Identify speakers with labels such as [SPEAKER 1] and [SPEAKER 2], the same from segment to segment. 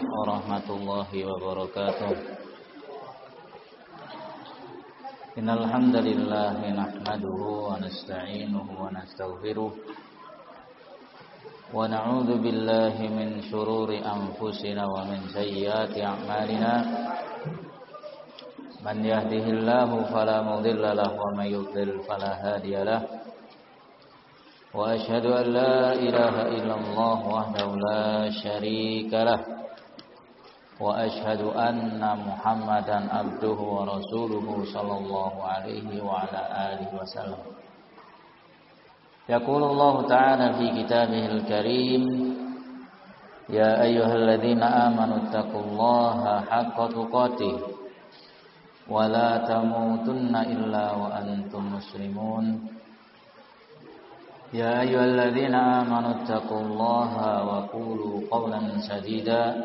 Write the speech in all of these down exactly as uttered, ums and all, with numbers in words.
[SPEAKER 1] warahmatullahi wabarakatuh. Innal hamdalillah nahmaduhu wa nasta'inuhu wa nastaghfiruh wa na'udzu billahi min shururi anfusina wa min sayyiati a'malina. Man yahdihillahu fala mudilla lahu wa may yudlil fala hadiya lahu. Wa asyhadu an la ilaha illallah wahdahu la syarika lah. Wa asyhadu anna Muhammadan abduhu wa rasuluhu sallallahu alaihi wa ala alihi wasallam. Yaqulullahu ta'ala fi kitabihil karim, ya ayyuhalladzina amanu taqullaha haqqa tuqatih wa la tamutunna illa wa antum muslimun. Ya ayyuhalladzina amanu taqullaha wa qulu qawlan sadida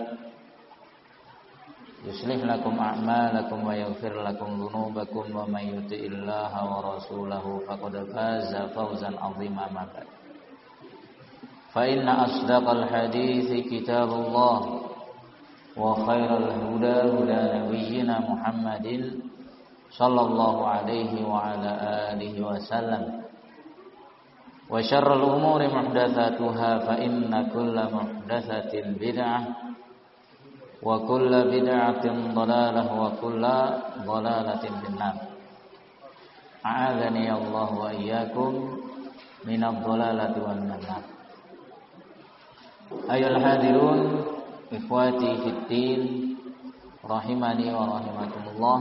[SPEAKER 1] yuslih lakum a'malakum wa yaghfir lakum dhunubakum wa may yuti'illaha wa rasulahu faqad faza fawzan 'azima. Ma ba'd. Fa inna asdaqal hadithi kitabullah wa khairal huda huda nabiyyina Muhammadin sallallahu alaihi wa ala alihi wasallam. Wa syarrul umuri muhdatsatuha fa inna kulla muhdatsatin bid'ah wa kulla bid'atin dhalalah wa kulla dhalalatin finnar. A'adzani Allah wa iyyakum minadh dhalalati wan nar. Ayyuhal hadirun ikhwati fid din rahimani wa rahimakumullah.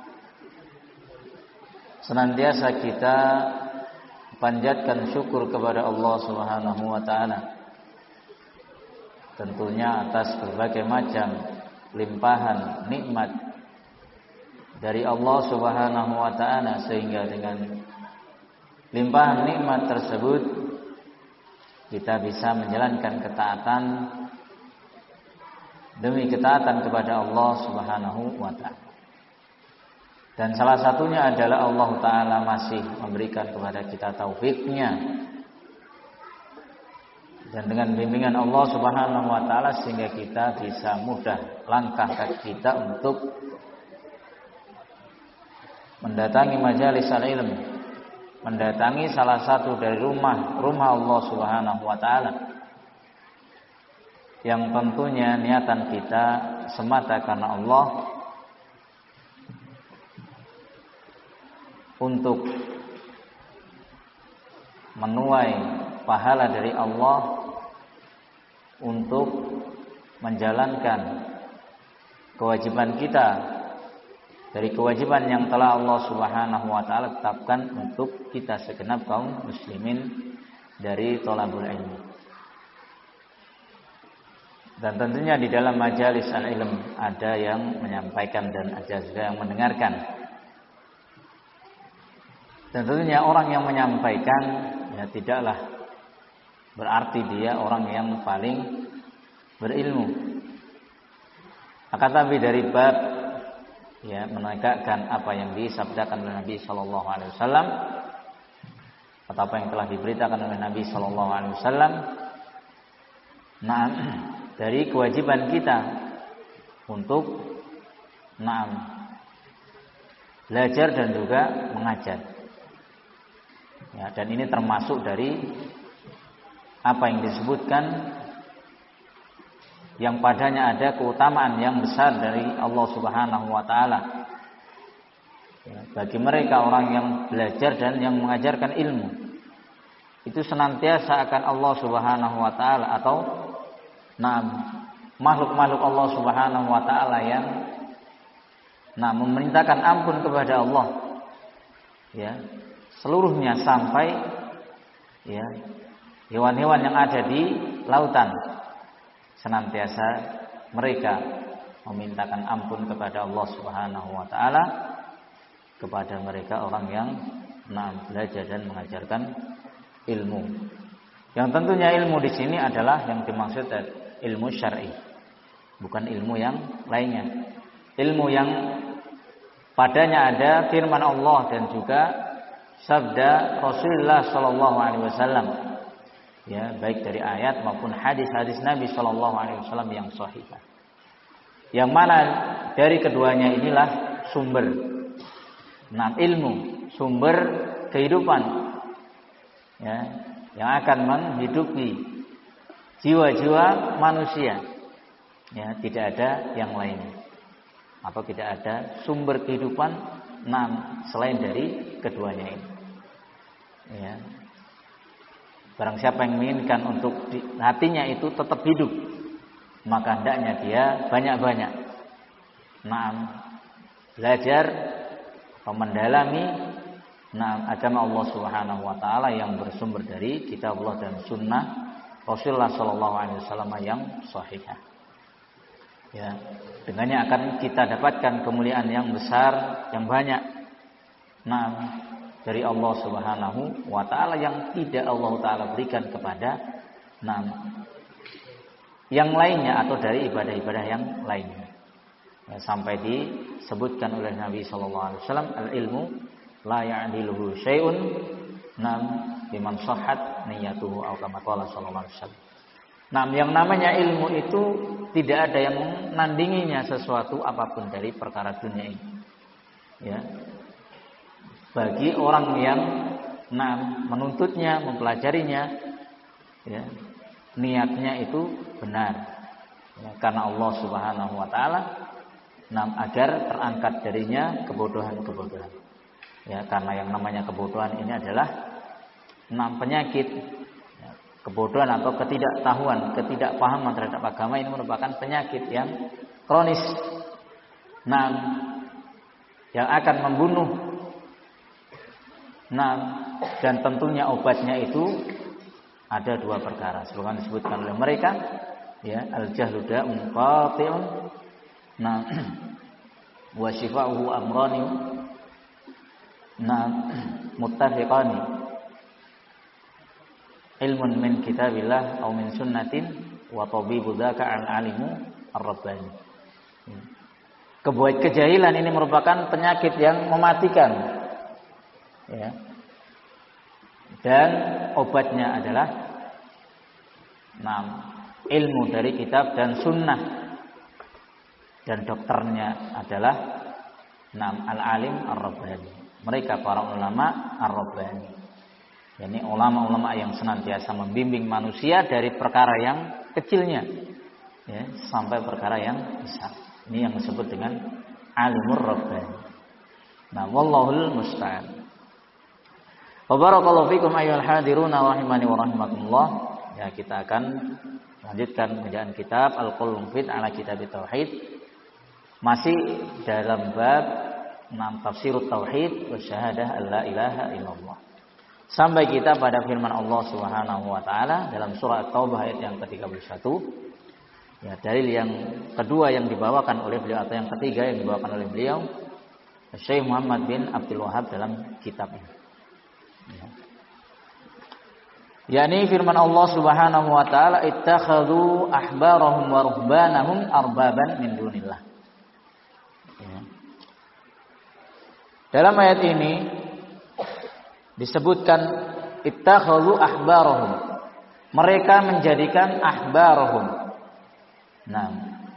[SPEAKER 1] Senantiasa kita panjatkan syukur kepada Allah Subhanahu wa taala, tentunya atas berbagai macam limpahan nikmat dari Allah Subhanahu wa taala, sehingga dengan limpahan nikmat tersebut kita bisa menjalankan ketaatan demi ketaatan kepada Allah Subhanahu wa taala. Dan salah satunya adalah Allah taala masih memberikan kepada kita taufiknya, dan dengan bimbingan Allah Subhanahu wa taala sehingga kita bisa mudah langkah kaki kita untuk mendatangi majalis al-ilm, mendatangi salah satu dari rumah rumah Allah Subhanahu wa taala, yang tentunya niatan kita semata karena Allah, untuk menuai pahala dari Allah, untuk menjalankan kewajiban kita dari kewajiban yang telah Allah Subhanahu wa taala tetapkan untuk kita segenap kaum muslimin dari thalabul ilmi. Dan tentunya di dalam majalis al-ilm ada yang menyampaikan dan ada juga yang mendengarkan. Dan tentunya orang yang menyampaikan ya tidaklah berarti dia orang yang paling berilmu. Akan tapi dari bab ya menegakkan apa yang disabdakan oleh Nabi sallallahu alaihi wasallam atau apa yang telah diberitakan oleh Nabi sallallahu alaihi wasallam, nah dari kewajiban kita untuk nah belajar dan juga mengajar. Ya, dan ini termasuk dari apa yang disebutkan yang padanya ada keutamaan yang besar dari Allah Subhanahu wa taala. Ya, bagi mereka orang yang belajar dan yang mengajarkan ilmu, itu senantiasa akan Allah Subhanahu wa taala atau nah makhluk-makhluk Allah Subhanahu wa taala yang nah memerintahkan ampun kepada Allah. Ya, seluruhnya sampai ya hewan-hewan yang ada di lautan, senantiasa mereka memintakan ampun kepada Allah Subhanahu wa taala, kepada mereka orang yang nah, belajar dan mengajarkan ilmu. Yang tentunya ilmu di sini adalah yang dimaksud ilmu syar'i, bukan ilmu yang lainnya. Ilmu yang padanya ada firman Allah dan juga sabda Rasulullah sallallahu alaihi wasallam, ya, baik dari ayat maupun hadis-hadis Nabi sallallahu alaihi wasallam yang sahih. Yang mana dari keduanya inilah sumber nah ilmu, sumber kehidupan ya, yang akan menghidupi jiwa-jiwa manusia. Ya, tidak ada yang lain. Atau tidak ada sumber kehidupan nah, selain dari keduanya ini. Ya. Barang siapa yang menginginkan untuk di, hatinya itu tetap hidup, maka hendaknya dia banyak-banyak nah, belajar, mendalami nah, agama Allah Subhanahu wa taala yang bersumber dari kitab Allah dan sunnah Rasulullah sallallahu alaihi wasallam yang sahihah. Ya, dengannya akan kita dapatkan kemuliaan yang besar, yang banyak. Nah, dari Allah Subhanahu wa taala yang tidak Allah taala berikan kepada nah, yang lainnya atau dari ibadah-ibadah yang lainnya. Ya, sampai disebutkan oleh Nabi sallallahu alaihi wasallam, al-ilmu la ya'diluhu syai'un nam liman sahhat niyatuhu atau kama qala sallallahu alaihi wasallam. Nah, yang namanya ilmu itu tidak ada yang menandinginya sesuatu apapun dari perkara dunia ini. Ya. Bagi orang yang nah, menuntutnya, mempelajarinya, ya, niatnya itu benar. Ya, karena Allah Subhanahu wa taala nah, agar terangkat darinya kebodohan-kebodohan. Ya, karena yang namanya kebodohan ini adalah nah, penyakit. Kebodohan atau ketidaktahuan, ketidakpahaman terhadap agama ini merupakan penyakit yang kronis. Nah, yang akan membunuh. Nah, dan tentunya obatnya itu ada dua perkara. Sebagaimana disebutkan oleh mereka, ya, al-jahlu da'un qati'un. Nah, wa shifa'uhu amrani. Nah, muttafiqani. Ilmun min kitabillah atau min sunnatin wa tabibu dzaka an alimu ar-rabbani. Kebuat kejahilan ini merupakan penyakit yang mematikan. Ya. Dan obatnya adalah enam ilmu dari kitab dan sunnah. Dan dokternya adalah enam al-alim ar-rabbani. Mereka para ulama ar-rabbani. Ini ulama-ulama yang senantiasa membimbing manusia dari perkara yang kecilnya ya, sampai perkara yang besar. Ini yang disebut dengan alimur rabbani. Nah, wallahul musta'an. Wa barakallahu fikum ayyuhal hadiruna rahimani wa rahimakumullah. Ya, kita akan lanjutkan bacaan kitab Al-Qaulul Mufid ala Kitab Tauhid. Masih dalam bab enam tafsirut tauhid wa syahadah alla ilaha illallah. Sampai kita pada firman Allah Subhanahu wa taala dalam surah At-Taubah ayat yang ke tiga puluh satu. Ya, dalil yang kedua yang dibawakan oleh beliau atau yang ketiga yang dibawakan oleh beliau Syekh Muhammad bin Abdul Wahhab dalam kitabnya. Ya. yakni firman Allah Subhanahu wa taala ittakhadhu ahbarahum wa ruhbanahum arbaban min dunillah. Ya. Dalam ayat ini disebutkan ittakhadhu ahbarahum. Mereka menjadikan ahbarahum. Nah.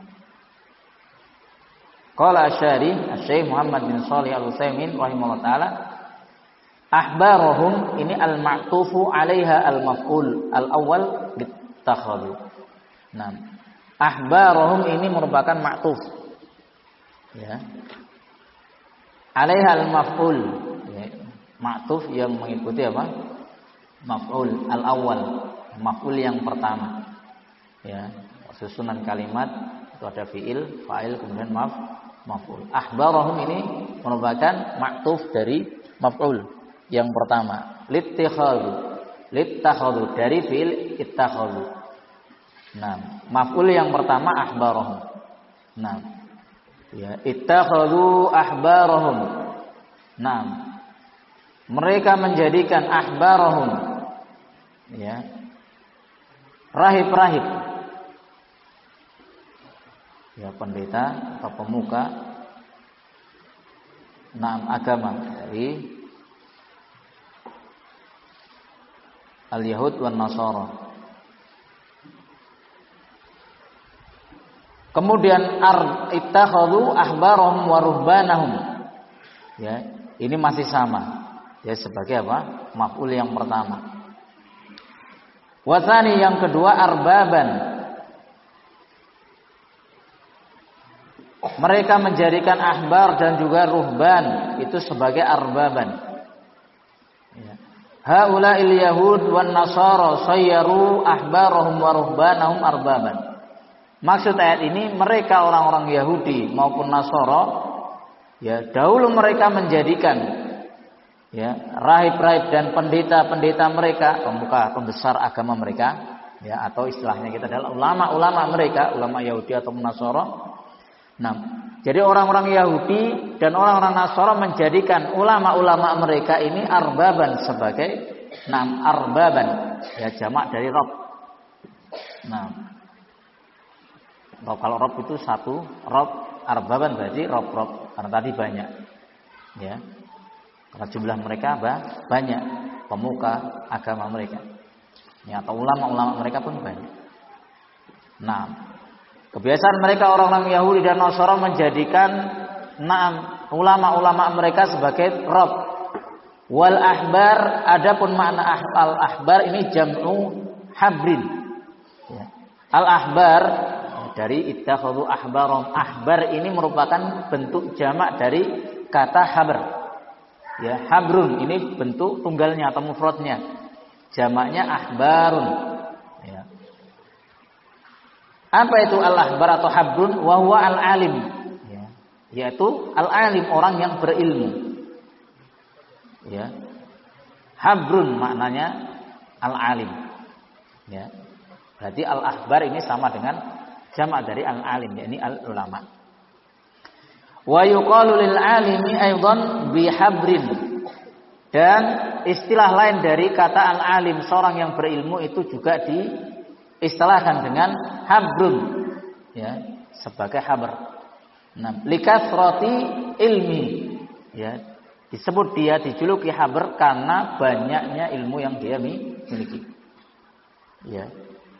[SPEAKER 1] Qala Asy-Syari, Syekh Muhammad bin Shalih Al-Utsaimin rahimahullah taala, ahbarahum ini al-ma'tufu 'alaiha al-maf'ul al-awwal ittakhadhu. Nah. Ahbarahum ini merupakan ma'tuf. Ya. 'Alaiha al-maf'ul. Ma'tuf yang mengikuti apa? Maf'ul al-awwal, maf'ul yang pertama. Ya, susunan kalimat itu ada fi'il, fa'il kemudian maf, maf'ul. Ahbarahum ini merupakan ma'tuf dari maf'ul yang pertama. Littikhadhu. Littakhadhu dari fi'il ittakhadhu. Nah, maf'ul yang pertama ahbarahum. Nah, ya, ittakhadhu ahbarahum. Nah, mereka menjadikan ahbarahum, ya, rahib-rahib, ya, pendeta atau pemuka enam agama dari al-Yahud wan Nasara. Kemudian ar ittakhadhu ahbarahum wa ruhbanahum. Ya, ini masih sama. Ya sebagai apa? Maf'ul yang pertama. Wa tsani yang kedua arbaban. Mereka menjadikan ahbar dan juga ruhban itu sebagai arbaban. Ya. Haula'il yahud wan nasara sayyaru ahbarahum wa ruhbanahum arbaban. Maksud ayat ini mereka orang-orang Yahudi maupun Nasara ya dahulu mereka menjadikan ya rahib-rahib dan pendeta-pendeta mereka, pemuka pembesar agama mereka ya atau istilahnya kita adalah ulama-ulama mereka, ulama Yahudi atau Nasara. Nah, jadi orang-orang Yahudi dan orang-orang Nasara menjadikan ulama-ulama mereka ini arbaban sebagai nam arbaban ya jamak dari rob. Nah, Rob, kalau rob itu satu, rob arbaban berarti rob-rob karena tadi banyak, ya. Karena jumlah mereka apa? Banyak pemuka agama mereka, ya atau ulama-ulama mereka pun banyak. Nah, kebiasaan mereka orang-orang Yahudi dan Nasara menjadikan naam ulama-ulama mereka sebagai rob. Wal ahbar, adapun makna al ahbar ini jam'u habrin. Ya. Al ahbar dari ittakhadhu ahbaram. Ahbar ini merupakan bentuk jamak dari kata habr. Ya, habrun ini bentuk tunggalnya atau mufradnya. Jamaknya ahbarun. Ya. Apa itu al-ahbar atau habrun? Wa huwa al-alim. Ya. Yaitu al-alim orang yang berilmu. Ya. Habrun maknanya al-alim. Ya. Berarti al-ahbar ini sama dengan jamak dari al-alim, yakni al-ulama. Wa yuqalu lil alimi aidan bihabrin. Dan istilah lain dari kata al-alim, seorang yang berilmu itu juga diistilahkan dengan habrun, ya, sebagai habr. Nah, likathrati ilmi, ya, disebut dia dijuluki habr karena banyaknya ilmu yang dia miliki. Ya.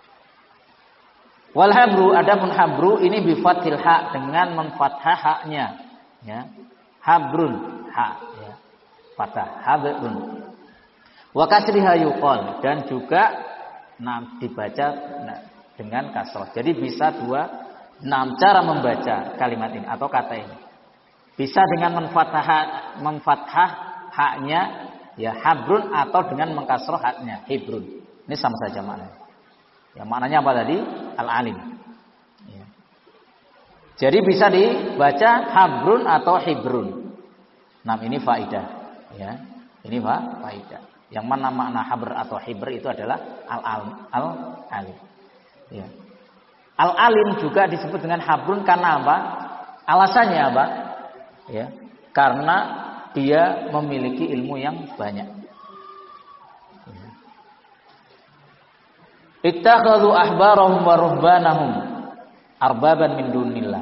[SPEAKER 1] Wal habru, adapun habru ini bi fathil ha dengan menfathah haknya, ya. Habrun, ha, ya. Fathah habrun. Wa kasriha yuqal, dan juga nah dibaca nah, dengan kasrah. Jadi bisa dua enam cara membaca kalimat ini atau kata ini. Bisa dengan menfathah memfathah haknya ya habrun atau dengan mengkasrah haknya hibrun. Ini sama saja maknanya. Ya, maknanya apa tadi? Al-alim. Ya. Jadi bisa dibaca habrun atau hibrun. Nah, ini faidah. Ya, ini fa faidah. Yang mana makna habr atau hibr itu adalah al-alim. Al-alim. Ya. Al-alim juga disebut dengan habrun karena apa? Alasannya apa? Ya, karena dia memiliki ilmu yang banyak. Ittakhadhu ahbarahum wa ruhbanahum arbaban min dunillah.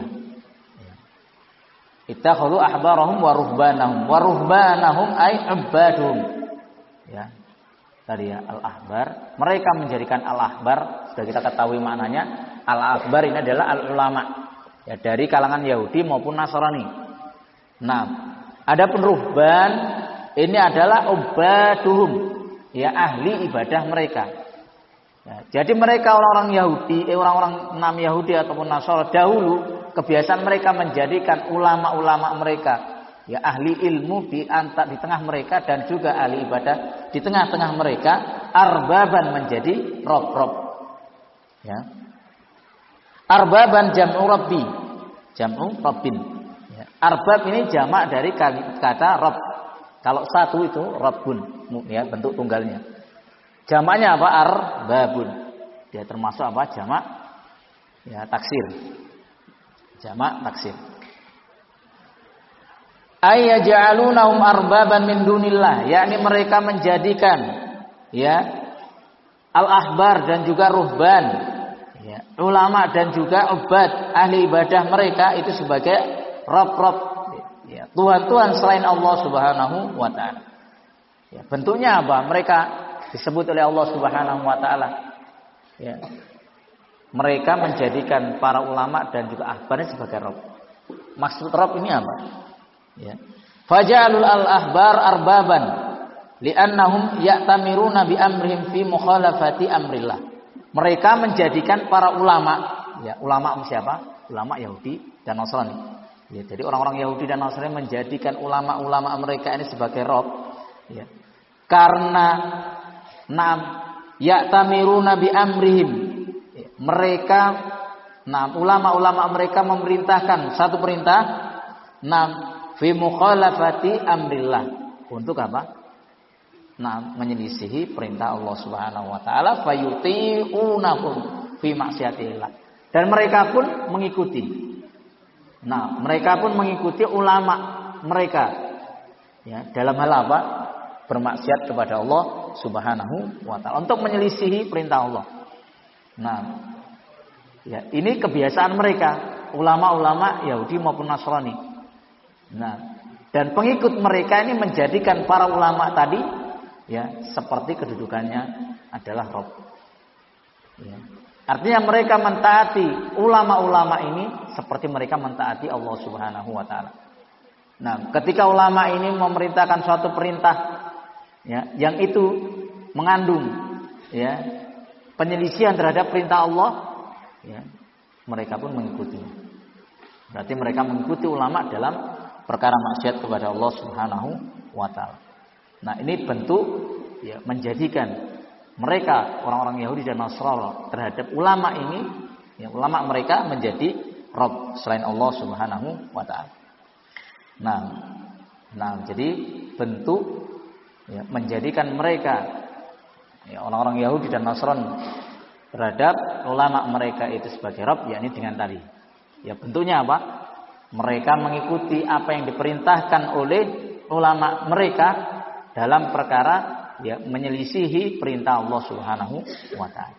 [SPEAKER 1] Ittakhadhu ahbarahum wa ruhbanahum wa ruhbanahum ay ubaduhum. Ya. Tadi ya al-ahbar, mereka menjadikan al-ahbar sudah kita ketahui maknanya. Al-ahbar ini adalah al-ulama. Ya, dari kalangan Yahudi maupun Nasrani. Nah, adapun ruhban ini adalah ubaduhum, ya ahli ibadah mereka. Ya, jadi mereka orang-orang Yahudi, eh, orang-orang enam Yahudi ataupun Nasara dahulu kebiasaan mereka menjadikan ulama-ulama mereka, ya ahli ilmu di antar di tengah mereka dan juga ahli ibadah di tengah-tengah mereka, arbaban menjadi rob-rob. Ya. Arbaban jam'u rabbi, jam'u rabbin. Ya. Arbab ini jamak dari kata rob. Kalau satu itu rabbun, ya bentuk tunggalnya. Jamaknya apa? Arbabun. Dia termasuk apa? Jamak ya taksir. Jamak taksir. Ayyaj'alunahum arbaban min dunillah, yakni mereka menjadikan ya al-ahbar dan juga ruhban, ya, ulama dan juga ubad, ahli ibadah mereka itu sebagai rob-rob, ya, tuhan-tuhan selain Allah Subhanahu wa taala. Ya, bentuknya apa? Mereka disebut oleh Allah Subhanahu wa taala. Ya. mereka menjadikan para ulama dan juga ahbarnya sebagai rob. Maksud rob ini apa? Ya. Faja'alul al-ahbar arbaban li'annahum ya'tamiruna bi amrihim fi mukhalafati amrillah. Mereka menjadikan para ulama, ya, ulama siapa? Ulama Yahudi dan Nasrani. Ya, jadi orang-orang Yahudi dan Nasrani menjadikan ulama-ulama mereka ini sebagai rob, ya. Karena nam ya'tamiruna bi amrihim. Ya, mereka nam ulama-ulama mereka memerintahkan satu perintah, nam fi mukhalafati amrillah, untuk apa? Nah, menyelisihi perintah Allah Subhanahu wa taala, fayuti'unahum fi maksiatillah. Dan mereka pun mengikuti. Nah, mereka pun mengikuti ulama mereka. Ya, dalam hal apa? Bermaksiat kepada Allah Subhanahu wa taala, untuk menyelisihi perintah Allah. Nah, ya, ini kebiasaan mereka, ulama-ulama Yahudi maupun Nasrani. Nah, dan pengikut mereka ini menjadikan para ulama tadi, ya, seperti kedudukannya adalah rob. Ya. Artinya mereka mentaati ulama-ulama ini seperti mereka mentaati Allah Subhanahu wa taala. Nah, ketika ulama ini memerintahkan suatu perintah, ya, yang itu mengandung, ya, penyelisihan terhadap perintah Allah, ya, mereka pun mengikuti. Berarti mereka mengikuti ulama dalam perkara maksiat kepada Allah Subhanahu wa taala. Nah, ini bentuk, ya, menjadikan mereka orang-orang Yahudi dan Nasrani terhadap ulama ini, ya, ulama mereka menjadi rob selain Allah Subhanahu wa taala. Nah, nah jadi bentuk, ya, menjadikan mereka, ya, orang-orang Yahudi dan Nasrani terhadap ulama mereka itu sebagai rob, yakni dengan tadi. Ya, bentuknya apa? Mereka mengikuti apa yang diperintahkan oleh ulama mereka dalam perkara, ya, menyelisihi perintah Allah Subhanahu wa taala.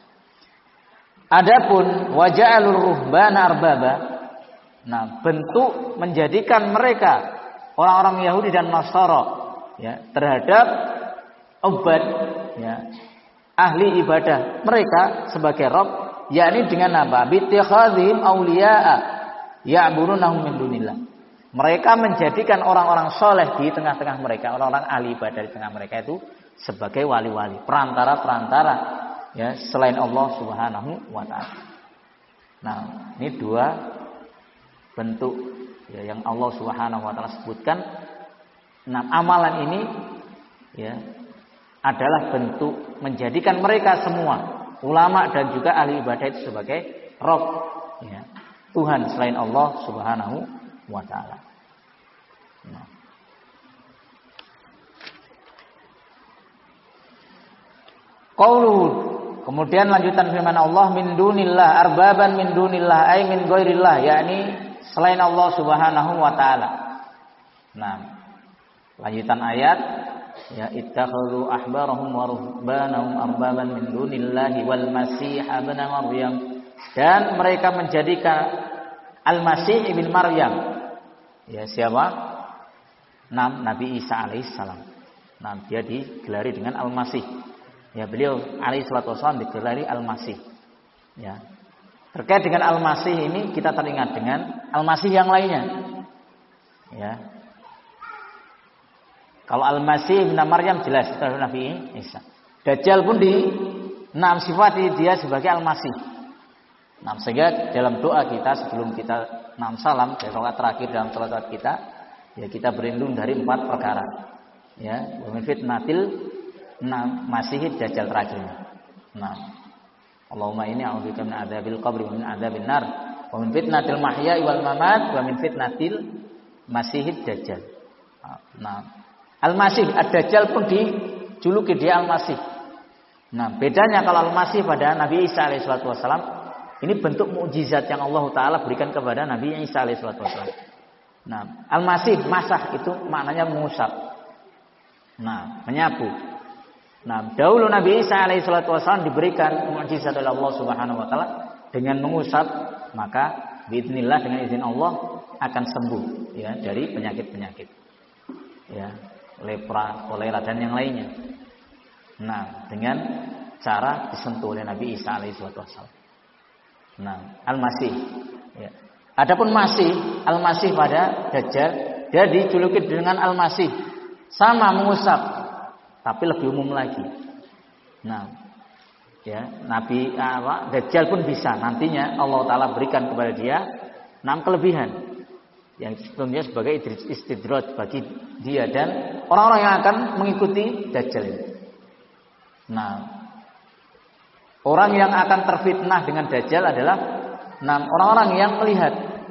[SPEAKER 1] Adapun waja'alur ruhbana arbaba, nah, bentuk menjadikan mereka orang-orang Yahudi dan Nasara, ya, terhadap ubad, ya, ahli ibadah mereka sebagai rob, yakni dengan apa? Bittikhadzihim auliya'a ya'burunahum min dunillah. Mereka menjadikan orang-orang soleh di tengah-tengah mereka, orang-orang ahli ibadah di tengah mereka itu sebagai wali-wali, perantara-perantara, ya, selain Allah Subhanahu wa taala. Nah, ini dua bentuk, ya, yang Allah Subhanahu wa taala sebutkan. Nah, amalan ini, ya, adalah bentuk menjadikan mereka semua ulama dan juga ahli ibadah itu sebagai rob, ya, Tuhan selain Allah Subhanahu wa taala. Nah. Qauluhu, kemudian lanjutan firman Allah, min dunillah arbaban min dunillah ay min ghairillah, yakni selain Allah Subhanahu wa taala. Nah, lanjutan ayat, ya, ittakhadhu ahbarahum wa ruhbanahum arbaban min dunillahi wal masih ibn maryam, dan mereka menjadikan Al-Masih ibn Maryam, ya, siapa? Nam, Nabi Isa alaihissalam. Nah, dia digelari dengan Al-Masih. Ya, beliau alaihissalam digelari Al-Masih. Ya. Terkait dengan Al-Masih ini kita teringat dengan Al-Masih yang lainnya. Ya. Kalau Al-Masih ibn Maryam jelas itu adalah Nabi Isa. Dajjal pun di enam sifat dia sebagai Al-Masih. Nah, sehingga dalam doa kita sebelum kita enam salam, dari rakaat terakhir dalam salat kita, ya, kita berlindung dari empat perkara. Ya, wa min fitnatil masihid dajjal terakhir. Nah, Allahumma inni a'udzubika min adzabil qabri wa min adzabil nar, wa min fitnatil mahya'i wal mamat, wa min fitnatil masihid dajjal. Nah, Al-Masih, Ad-Dajjal pun dijuluki dia Al-Masih. Nah, bedanya kalau Al-Masih pada Nabi Isa alaihi salatu wasallam, ini bentuk mukjizat yang Allah Ta'ala berikan kepada Nabi Isa alaihi salatu wasallam. Nah, Al-Masih, masah itu maknanya mengusap. Nah, menyapu. Nah, dahulu Nabi Isa alaihi salatu wasallam diberikan mukjizat oleh Allah Subhanahu wa taala dengan mengusap, maka biidznillah dengan izin Allah akan sembuh, ya, dari penyakit-penyakit. Ya, lepra, kolera dan yang lainnya. Nah, dengan cara disentuh oleh Nabi Isa alaihi salatu wasallam. Nah, Al-Masih. Ya. Adapun Masih, Al-Masih pada Dajjal, dia dijuluki dengan Al-Masih. Sama mengusap, tapi lebih umum lagi. Nah, ya, Nabi apa, Dajjal pun bisa nantinya Allah Ta'ala berikan kepada dia enam kelebihan yang sebelumnya sebagai istidraj bagi dia dan orang-orang yang akan mengikuti Dajjal ini. Nah, orang yang akan terfitnah dengan Dajjal adalah enam orang-orang yang melihat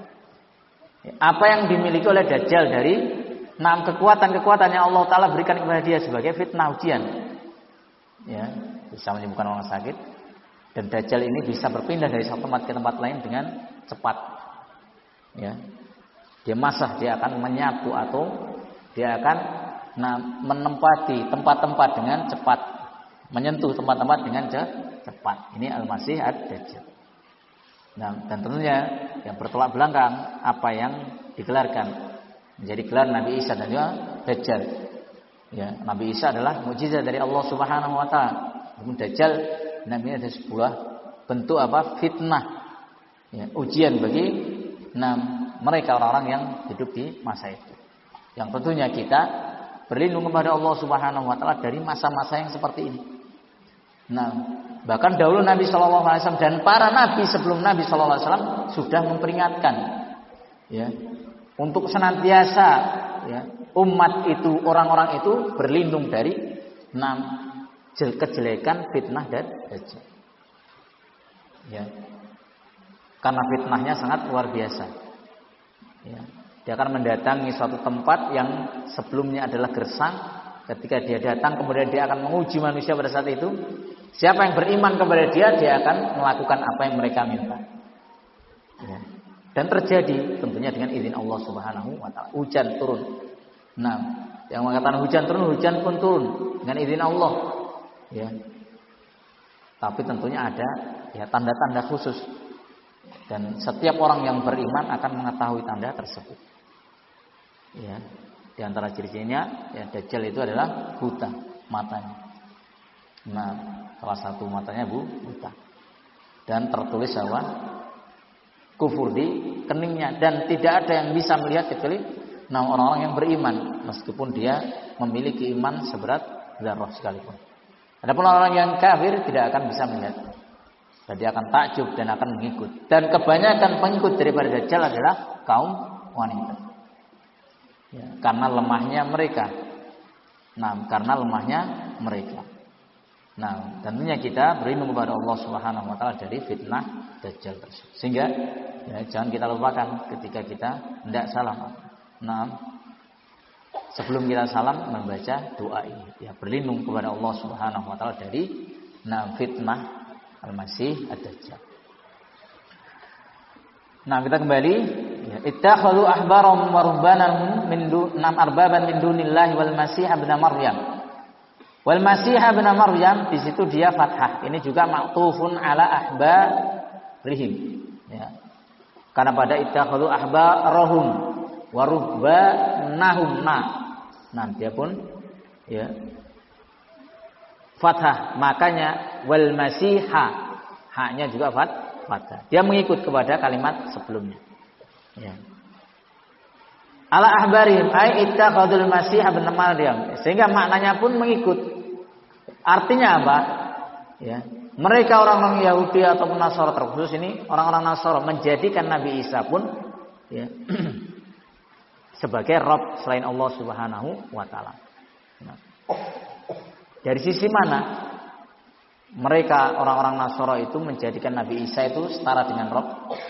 [SPEAKER 1] apa yang dimiliki oleh Dajjal dari enam kekuatan-kekuatan yang Allah Ta'ala berikan kepada dia sebagai fitnah ujian. Ya, bisa menyembuhkan orang sakit, dan Dajjal ini bisa berpindah dari satu tempat ke tempat lain dengan cepat. Ya, dia masah, dia akan menyapu atau dia akan nah, menempati tempat-tempat dengan cepat, menyentuh tempat-tempat dengan cepat. Ini Al-Masih ad-Dajjal. Nah, dan tentunya yang bertolak belakang apa yang digelarkan menjadi gelar Nabi Isa dan juga Dajjal. Ya, Nabi Isa adalah mukjizat dari Allah Subhanahu wa taala. Namun Dajjal namanya ada sebuah bentuk apa? Fitnah. Ya, ujian bagi enam mereka orang-orang yang hidup di masa itu. Yang tentunya kita berlindung kepada Allah Subhanahu wa taala dari masa-masa yang seperti ini. Nah, bahkan dahulu Nabi sallallahu alaihi wasallam dan para nabi sebelum Nabi sallallahu alaihi wasallam sudah memperingatkan, ya, untuk senantiasa, ya, umat itu, orang-orang itu berlindung dari enam kejelekan fitnah dan dajjal. Ya. Karena fitnahnya sangat luar biasa. Ya. Dia akan mendatangi suatu tempat yang sebelumnya adalah gersang. Ketika dia datang, kemudian dia akan menguji manusia pada saat itu. Siapa yang beriman kepada dia, dia akan melakukan apa yang mereka minta. Ya. Dan terjadi tentunya dengan izin Allah Subhanahu wa taala. Hujan turun. Nah, yang mengatakan hujan turun, hujan pun turun dengan izin Allah. Ya. Tapi tentunya ada ya tanda-tanda khusus. Dan setiap orang yang beriman akan mengetahui tanda tersebut. Ya. Di antara ciri-cirinya, ya, Dajjal itu adalah buta matanya. Nah, salah satu matanya bu buta. Dan tertulis bahwa kufur di keningnya, dan tidak ada yang bisa melihat kecuali nah, orang-orang yang beriman, meskipun dia memiliki iman seberat zarrah sekalipun. Adapun orang yang kafir tidak akan bisa melihat. Dan dia akan takjub dan akan mengikut. Dan kebanyakan pengikut daripada Dajjal adalah kaum wanita. Ya, karena lemahnya mereka. Nah, karena lemahnya mereka. Nah, tentunya kita berlindung kepada Allah Subhanahu wa taala dari fitnah Dajjal tersebut. Sehingga ya, jangan kita lupakan ketika kita hendak salam. Nah, sebelum kita salam membaca doa ini, ya, berlindung kepada Allah Subhanahu wa taala dari nah, fitnah Al-Masih ad-Dajjal. Nah, kita kembali. Ittakhadhu ahbarahum wa ruhbanahum min dunam arbaban min dunillahi wal Masih ibn Maryam. Wal Masih ibn Maryam di situ dia fathah. Ini juga ma'tufun ala ahbarihim. Ya. Karena pada ittakhadhu ahbarahum wa ruhbanahum. Nah, dia pun ya fathah, makanya wal Masihha, haknya juga fathah. Dia mengikut kepada kalimat sebelumnya. Ya. Ala ahbarihim ay ittakhadul Masih ibn Maryam. Sehingga maknanya pun mengikut. Artinya apa? Ya. Mereka orang-orang Yahudi ataupun Nasara, terkhusus ini orang-orang Nasara menjadikan Nabi Isa pun ya, sebagai Rabb selain Allah Subhanahu wa taala. Nah. Dari sisi mana mereka orang-orang Nasara itu menjadikan Nabi Isa itu setara dengan Rabb?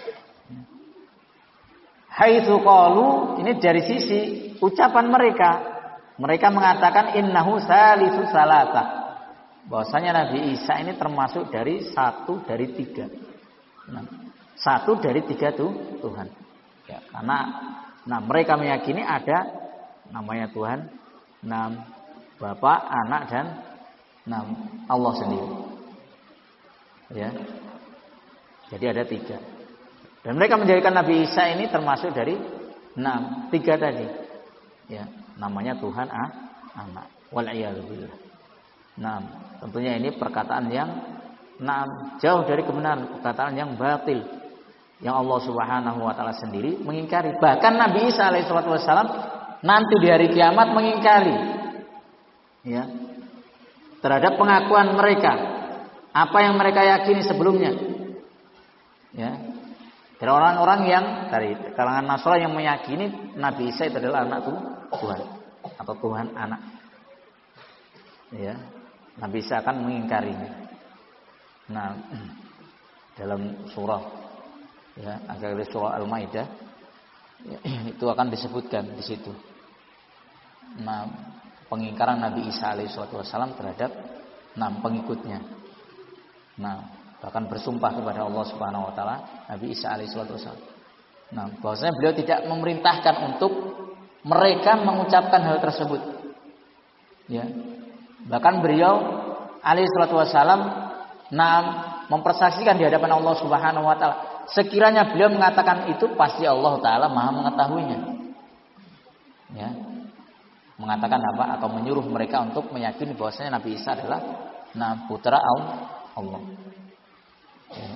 [SPEAKER 1] Haitsu qalu, ini dari sisi ucapan mereka. Mereka mengatakan innahu salisu salasa. Bahwasanya Nabi Isa ini termasuk dari satu dari tiga. Nah, satu dari tiga tuh Tuhan. Ya, karena nah mereka meyakini ada namanya Tuhan, nah Bapa, Anak dan nah Allah sendiri. Ya. Jadi ada tiga. Dan mereka menjadikan Nabi Isa ini termasuk dari enam, tiga tadi. Ya, namanya Tuhan ah, Anak. Wal iyadzu billah. Nah, tentunya ini perkataan yang nah, jauh dari kebenaran, perkataan yang batil yang Allah Subhanahu wa taala sendiri mengingkari. Bahkan Nabi Isa alaihi wasallam nanti di hari kiamat mengingkari ya terhadap pengakuan mereka, apa yang mereka yakini sebelumnya. Ya. Dari orang-orang yang dari kalangan Nasrani yang meyakini Nabi Isa itu adalah anak Tuhan atau Tuhan anak. Ya. Nabi Isa akan mengingkarinya. Nah, dalam surah ya, akhir surah Al-Maidah ya, itu akan disebutkan di situ. Nah, pengingkaran Nabi Isa alaihi wasallam terhadap enam pengikutnya. Nah, bahkan bersumpah kepada Allah Subhanahu wa taala Nabi Isa alaihi wasallam. Nah, bahwasanya beliau tidak memerintahkan untuk mereka mengucapkan hal tersebut. Ya. Bahkan beliau alaihi wasallam nah mempersaksikan di hadapan Allah Subhanahu wa taala, sekiranya beliau mengatakan itu pasti Allah taala Maha mengetahuinya. Ya. Mengatakan apa atau menyuruh mereka untuk meyakini bahwasanya Nabi Isa adalah nah putra Allah. Ya.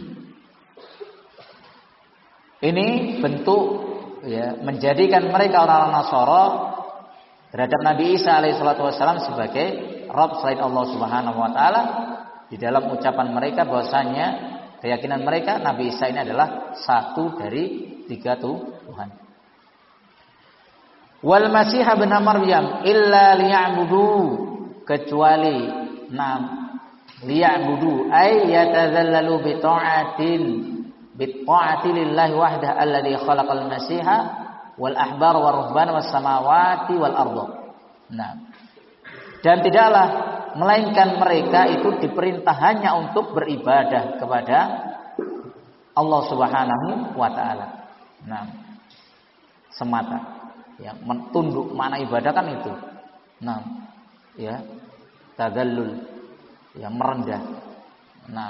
[SPEAKER 1] Ini bentuk ya menjadikan mereka orang-orang Nasara terhadap Nabi Isa alaihi wasallam sebagai Rabb selain Allah Subhanahu wa taala. Di dalam ucapan mereka bahwasanya keyakinan mereka Nabi Isa ini adalah satu dari tiga Tuhan. Wal Masih ibn Maryam illa liya'budu, kecuali nam liya'budu ay yatadhallalu bi ta'atin bi ta'ati lillahi wahdahu alladhi khalaqal masiha wal ahbar war ruhban was samawati wal ardh. Nah, dan tidaklah melainkan mereka itu diperintah hanya untuk beribadah kepada Allah Subhanahu wa taala. Nah, semata. Ya, tunduk, makna ibadah kan itu. Nah, ya, tadallul, ya merendah. Nah,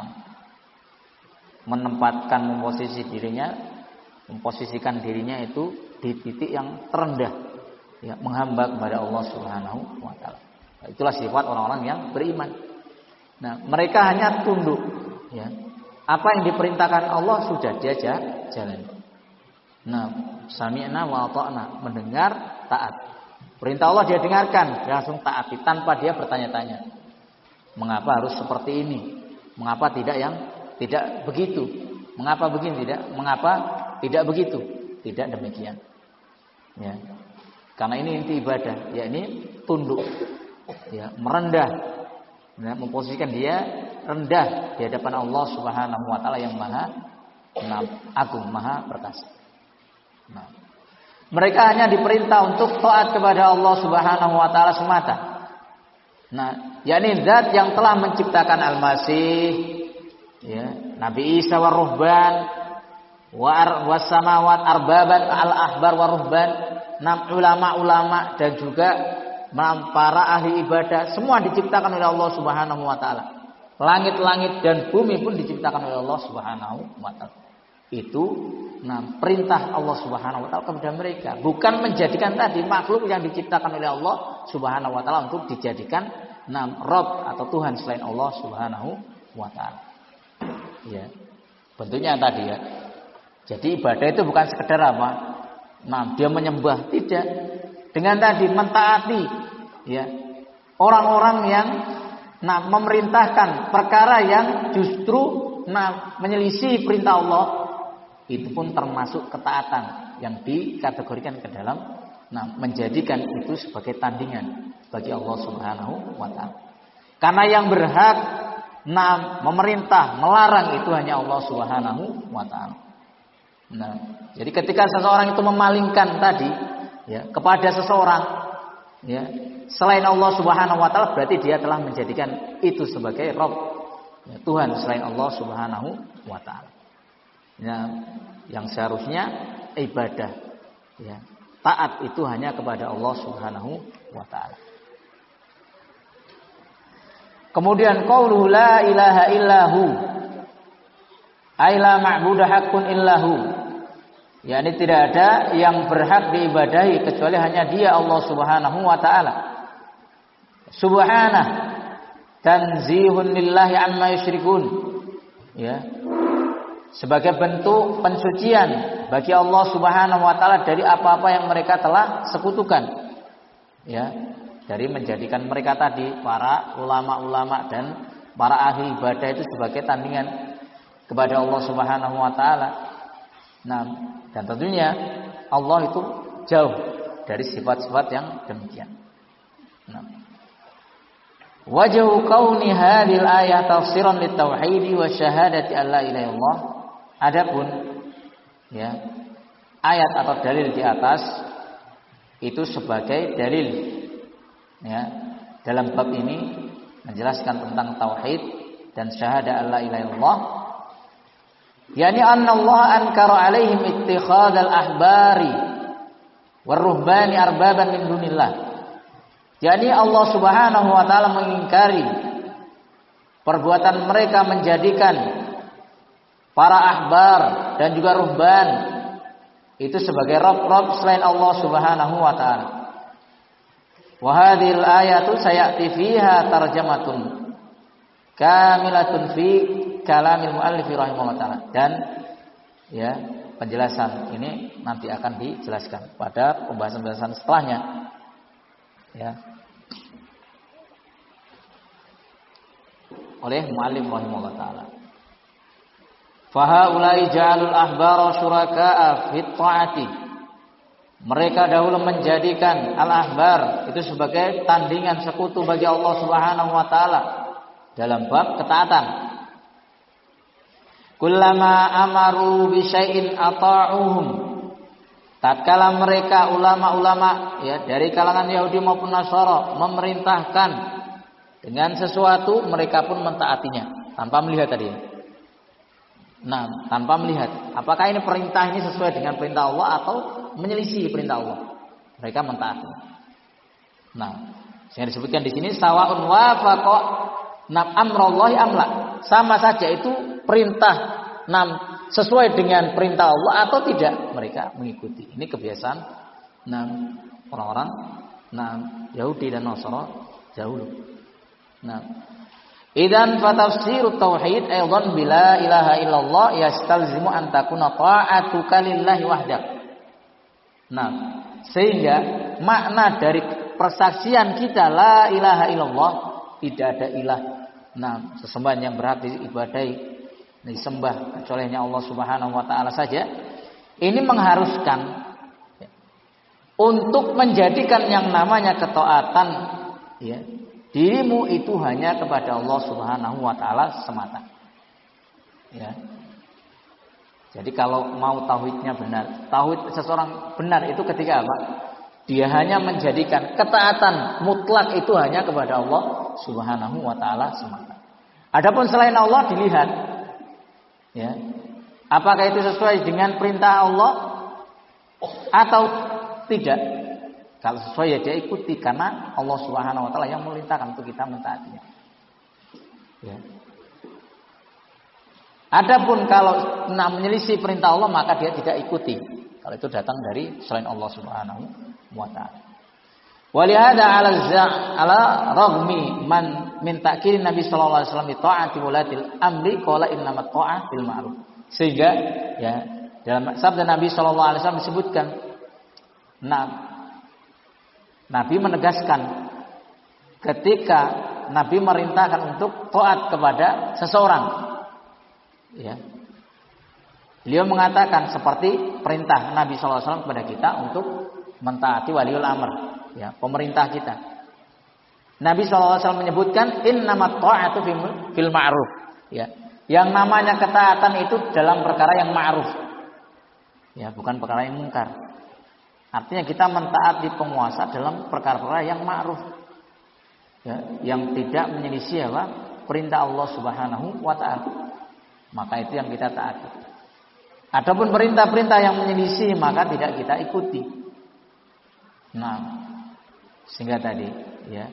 [SPEAKER 1] menempatkan memposisi dirinya, memposisikan dirinya itu di titik yang terendah, ya, menghamba kepada Allah Subhanahu wa taala. Itulah sifat orang-orang yang beriman. Nah, mereka hanya tunduk, ya. Apa yang diperintahkan Allah sudah dia jalan. Nah, sami'na wa ata'na, mendengar, taat. Perintah Allah dia dengarkan, dia langsung taati tanpa dia bertanya-tanya. Mengapa harus seperti ini? Mengapa tidak yang tidak begitu? Mengapa begini tidak? Mengapa tidak begitu? Tidak demikian. Ya. Karena ini inti ibadah, yakni tunduk. Ya, merendah, ya, memposisikan dia rendah di hadapan Allah Subhanahu wa taala yang maha agung, maha perkasa. Nah, mereka hanya diperintah untuk taat kepada Allah Subhanahu wa taala semata. Nah, yakni zat yang telah menciptakan Al-Masih, ya, Nabi Isa war ruhban wa was samawat arbaban al-ahbar war ruhban, enam ulama-ulama dan juga para ahli ibadah, semua diciptakan oleh Allah Subhanahu wa taala. Langit-langit dan bumi pun diciptakan oleh Allah Subhanahu wa taala. Itu nah perintah Allah Subhanahu wa taala kepada mereka, bukan menjadikan tadi makhluk yang diciptakan oleh Allah Subhanahu wa taala untuk dijadikan nah Rabb atau Tuhan selain Allah Subhanahu wa taala. Ya. Bentuknya tadi ya. Jadi ibadah itu bukan sekedar apa? Nah, dia menyembah, tidak. Dengan tadi mentaati ya orang-orang yang nah memerintahkan perkara yang justru nah menyelisih perintah Allah, itu pun termasuk ketaatan yang dikategorikan ke dalam nah menjadikan itu sebagai tandingan bagi Allah Subhanahu wa taala. Karena yang berhak nah memerintah, melarang itu hanya Allah Subhanahu wa taala. Nah, jadi ketika seseorang itu memalingkan tadi ya kepada seseorang ya selain Allah Subhanahu wa taala, berarti dia telah menjadikan itu sebagai Rabb, ya, Tuhan selain Allah Subhanahu wa taala. Ya, yang seharusnya ibadah ya taat itu hanya kepada Allah Subhanahu wa taala. Kemudian qauluhu la ilaha illahu, ay la ma'budu haqqun illahu, yakni tidak ada yang berhak diibadahi kecuali hanya Dia, Allah Subhanahu wa taala. Subhanah, tanzihun lillahi amma yusyrikun. Ya. Sebagai bentuk pensucian bagi Allah Subhanahu wa taala dari apa-apa yang mereka telah sekutukan. Ya, dari menjadikan mereka tadi para ulama-ulama dan para ahli ibadah itu sebagai tandingan kepada Allah Subhanahu wa taala. Nah, dan tentunya Allah itu jauh dari sifat-sifat yang demikian. Nah, wajhu kauni hadhil ayat tafsiran litauhid wa syahadati alla ilaha illallah. Adapun ya, ayat atau dalil di atas itu sebagai dalil ya, dalam bab ini menjelaskan tentang tauhid dan syahadat alla ilaha illallah. Yani anna Allah ankara alaihim ittikhadal ahbari waruhbani arbaban min dunillah. Jadi Allah Subhanahu wa taala mengingkari perbuatan mereka menjadikan para ahbar dan juga ruhban itu sebagai rob-rob selain Allah Subhanahu wa taala. Wa hadhil ayatu sayati fiha tarjamatun kamilatun fi kalamil muallif rahimahullah taala. Dan ya, penjelasan ini nanti akan dijelaskan pada pembahasan-pembahasan setelahnya. Ya. Oleh muallif rahimahullah taala. Fahaulai ja'alul ahbara syuraka'a fit ta'ati. Mereka dahulu menjadikan al-ahbar itu sebagai tandingan sekutu bagi Allah Subhanahu wa taala dalam bab ketaatan. Kullama amaru bi syai'in ata'uhum. Tatkala mereka ulama-ulama ya dari kalangan Yahudi maupun Nasara memerintahkan dengan sesuatu, mereka pun mentaatinya tanpa melihat tadi. Nah, tanpa melihat apakah ini perintah ini sesuai dengan perintah Allah atau menyelisih perintah Allah, mereka mentaati. Nah, yang disebutkan di sini sawaun wafaqa nam amrallahi amla, sama saja itu perintah nam sesuai dengan perintah Allah atau tidak, mereka mengikuti. Ini kebiasaan nam orang-orang nam Yahudi dan Nasara dahulu. Nah, idan fatafsirut tauhid aidan bila ilaha illallah yastalzimu an takuna ta'atuka lillahi wahdak. Nah, sehingga makna dari persaksian kita la ilaha illallah, tidak ada ilah nah sesembahan yang berhak diibadahi disembah kecuali hanya Allah Subhanahu wa taala saja. Ini mengharuskan ya, untuk menjadikan yang namanya ketaatan ya, dirimu itu hanya kepada Allah Subhanahu wa taala semata. Ya. Jadi kalau mau tauhidnya benar, tauhid seseorang benar itu ketika apa? Dia hanya menjadikan ketaatan mutlak itu hanya kepada Allah Subhanahu wa taala semata. Adapun selain Allah dilihat ya. Apakah itu sesuai dengan perintah Allah atau tidak? Kalau sesuai ya dia ikuti karena Allah Subhanahu wa taala yang memerintahkan untuk kita mentaatinya. Ya. Adapun kalau nah, menyelisih perintah Allah maka dia tidak ikuti. Kalau itu datang dari selain Allah Subhanahu wa taala. Walihada ala za ala ragmi man min ta'kid Nabi sallallahu alaihi wasallam bi ta'ati walatil amri qala innamat ta'ah bil ma'ruf. Sehingga ya dalam sabda Nabi sallallahu alaihi wasallam disebutkan nah Nabi menegaskan ketika Nabi merintahkan untuk taat kepada seseorang, ya, beliau mengatakan seperti perintah Nabi shallallahu alaihi wasallam kepada kita untuk mentaati waliul amr, ya, pemerintah kita. Nabi shallallahu alaihi wasallam menyebutkan innamat ta'atu fil ma'ruf, ya, yang namanya ketaatan itu dalam perkara yang ma'ruf, ya, bukan perkara yang mungkar. Artinya kita mentaati penguasa dalam perkara-perkara yang ma'ruf, ya, yang tidak menyelisih apa? Perintah Allah Subhanahu wa taala. Maka itu yang kita taati. Adapun perintah-perintah yang menyelisih maka tidak kita ikuti. Nah, sehingga tadi ya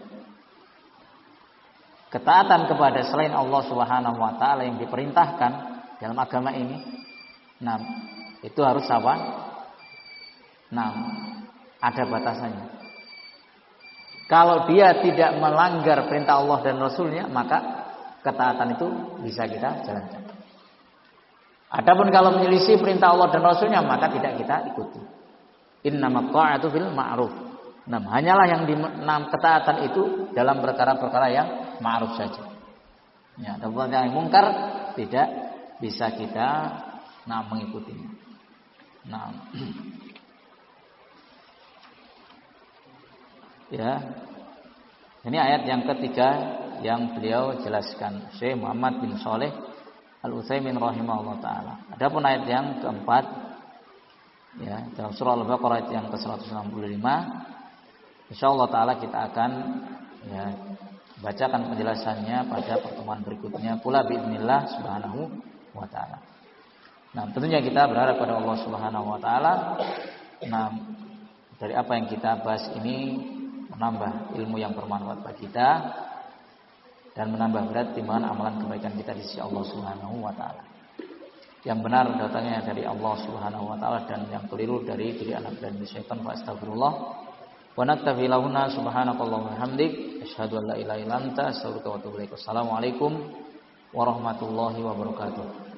[SPEAKER 1] ketaatan kepada selain Allah Subhanahu wa taala yang diperintahkan dalam agama ini, nah itu harus apa? Nah, ada batasannya. Kalau dia tidak melanggar perintah Allah dan Rasulnya, maka ketaatan itu bisa kita jalankan. Adapun kalau menyelisih perintah Allah dan Rasulnya, maka tidak kita ikuti. Innamat ta'atu fil ma'ruf. Nah, hanyalah yang di enam ketaatan itu dalam perkara-perkara yang ma'ruf saja. Ya, adapun yang mungkar tidak bisa kita nah mengikutinya. Nah, ya, ini ayat yang ketiga yang beliau jelaskan, Syekh Muhammad bin Shalih Al-Utsaimin rahimahullah taala. Adapun ayat yang keempat, ya, dalam surah Al-Baqarah ayat yang ke seratus enam puluh lima, insyaallah taala kita akan ya bacakan penjelasannya pada pertemuan berikutnya. Pula biidznillah subhanahu wa taala. Nah, tentunya kita berharap pada Allah Subhanahu wa taala, nah, dari apa yang kita bahas ini menambah ilmu yang bermanfaat bagi kita dan menambah berat timbangan amalan kebaikan kita di sisi Allah Subhanahu wa taala. Yang benar datangnya dari Allah Subhanahu wa taala dan yang keliru dari diri anak dan syaitan, fa astagfirullah. Wa naktafi lahuna subhanakallahumma hamdik asyhadu an la ilaha illa anta astaghfiruka wa atubu ilaik. Assalamualaikum warahmatullahi wabarakatuh.